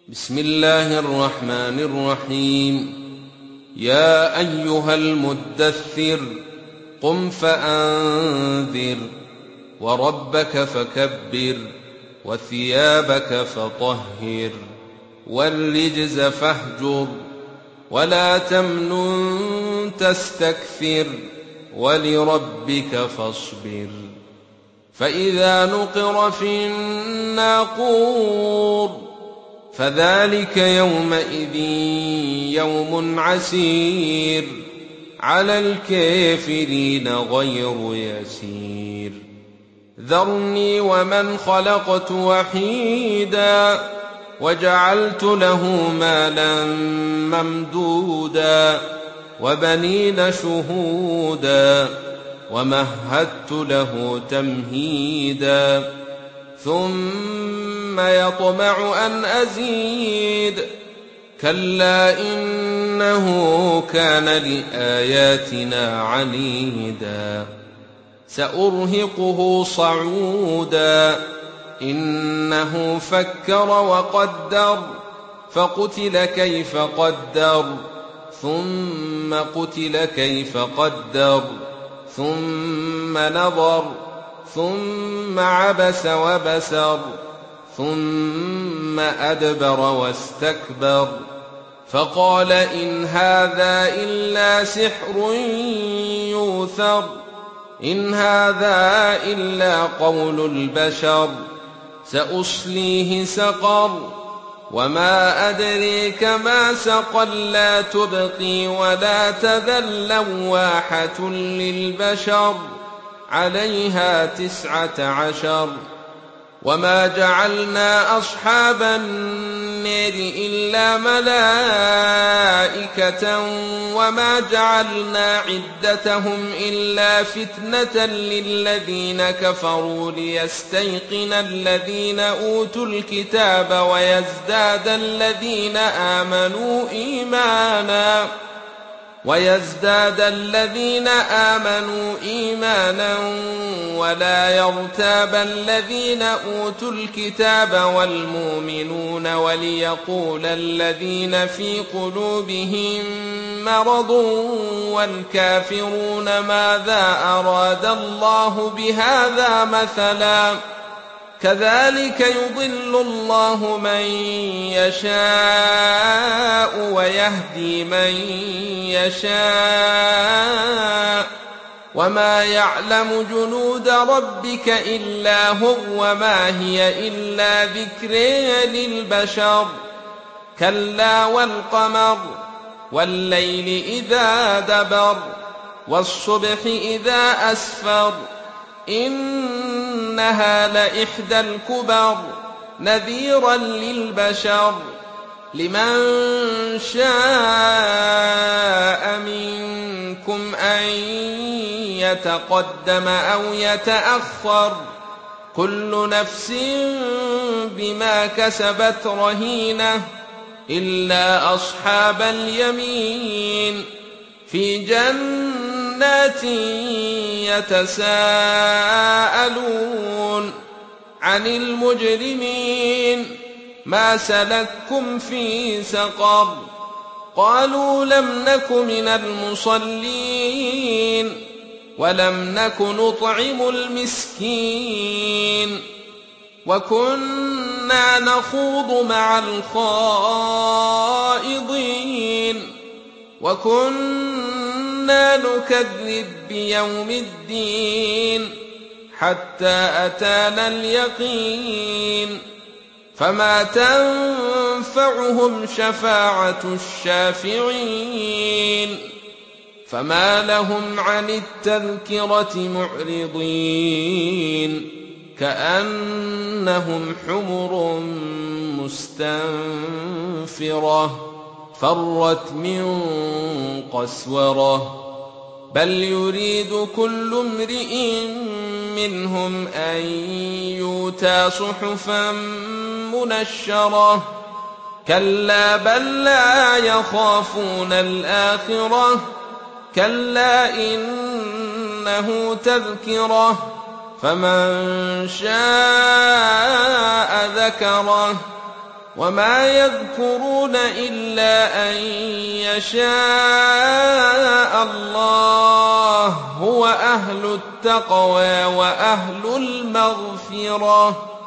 بسم الله الرحمن الرحيم. يا أيها المدثر قم فأنذر وربك فكبر وثيابك فطهر والرجز فاهجر ولا تمنن تستكثر ولربك فاصبر. فإذا نقر في الناقور فذلك يومئذ يوم عسير على الكافرين غير يسير. ذرني ومن خلقت وحيدا وجعلت له مالا ممدودا وبنين شهودا ومهدت له تمهيدا ثم يطمع أن أزيد كلا إنه كان لآياتنا عنيدا سأرهقه صعودا إنه فكر وقدر فقتل كيف قدر ثم قتل كيف قدر ثم نظر ثم عبس وبسر ثم أدبر واستكبر فقال إن هذا إلا سحر يؤثر إن هذا إلا قول البشر سأصليه سقر وما أدريك ما سقر لا تبقي ولا تذر لواحة للبشر عليها 19 وما جعلنا أصحاب النار إلا ملائكة وما جعلنا عدتهم إلا فتنة للذين كفروا ليستيقن الذين أوتوا الكتاب ويزداد الذين آمنوا إيمانا ولا يرتاب الذين أوتوا الكتاب والمؤمنون وليقول الذين في قلوبهم مرض والكافرون ماذا أراد الله بهذا مثلا كذلك يضل الله من يشاء ويهدي من يشاء وما يعلم جنود ربك إلا هو وما هي إلا ذكر للبشر كلا والقمر والليل إذا دبر والصبح إذا أسفر إنها لإحدى الكبر نذيرا للبشر لمن شاء منكم أن يتقدم أو يتأخر كل نفس بما كسبت رهينة إلا أصحاب اليمين في جنات يتساءلون عن المجرمين ما سلككم في سقر قالوا لم نك من المصلين ولم نك نطعم المسكين وكنا نخوض مع الخائضين وكنا نكذب بيوم الدين حتى أتانا اليقين فما تنفعهم شفاعة الشافعين فما لهم عن التذكرة معرضين كأنهم حمر مستنفرة فرت من قسورة بل يريد كل امرئ منهم أن يؤتى صحفا منشرة كلا بل لا يخافون الآخرة كلا إنه تذكرة فمن شاء ذكره وما يذكرون إلا أن يشاء الله. هو أهل التقوى وأهل المغفرة.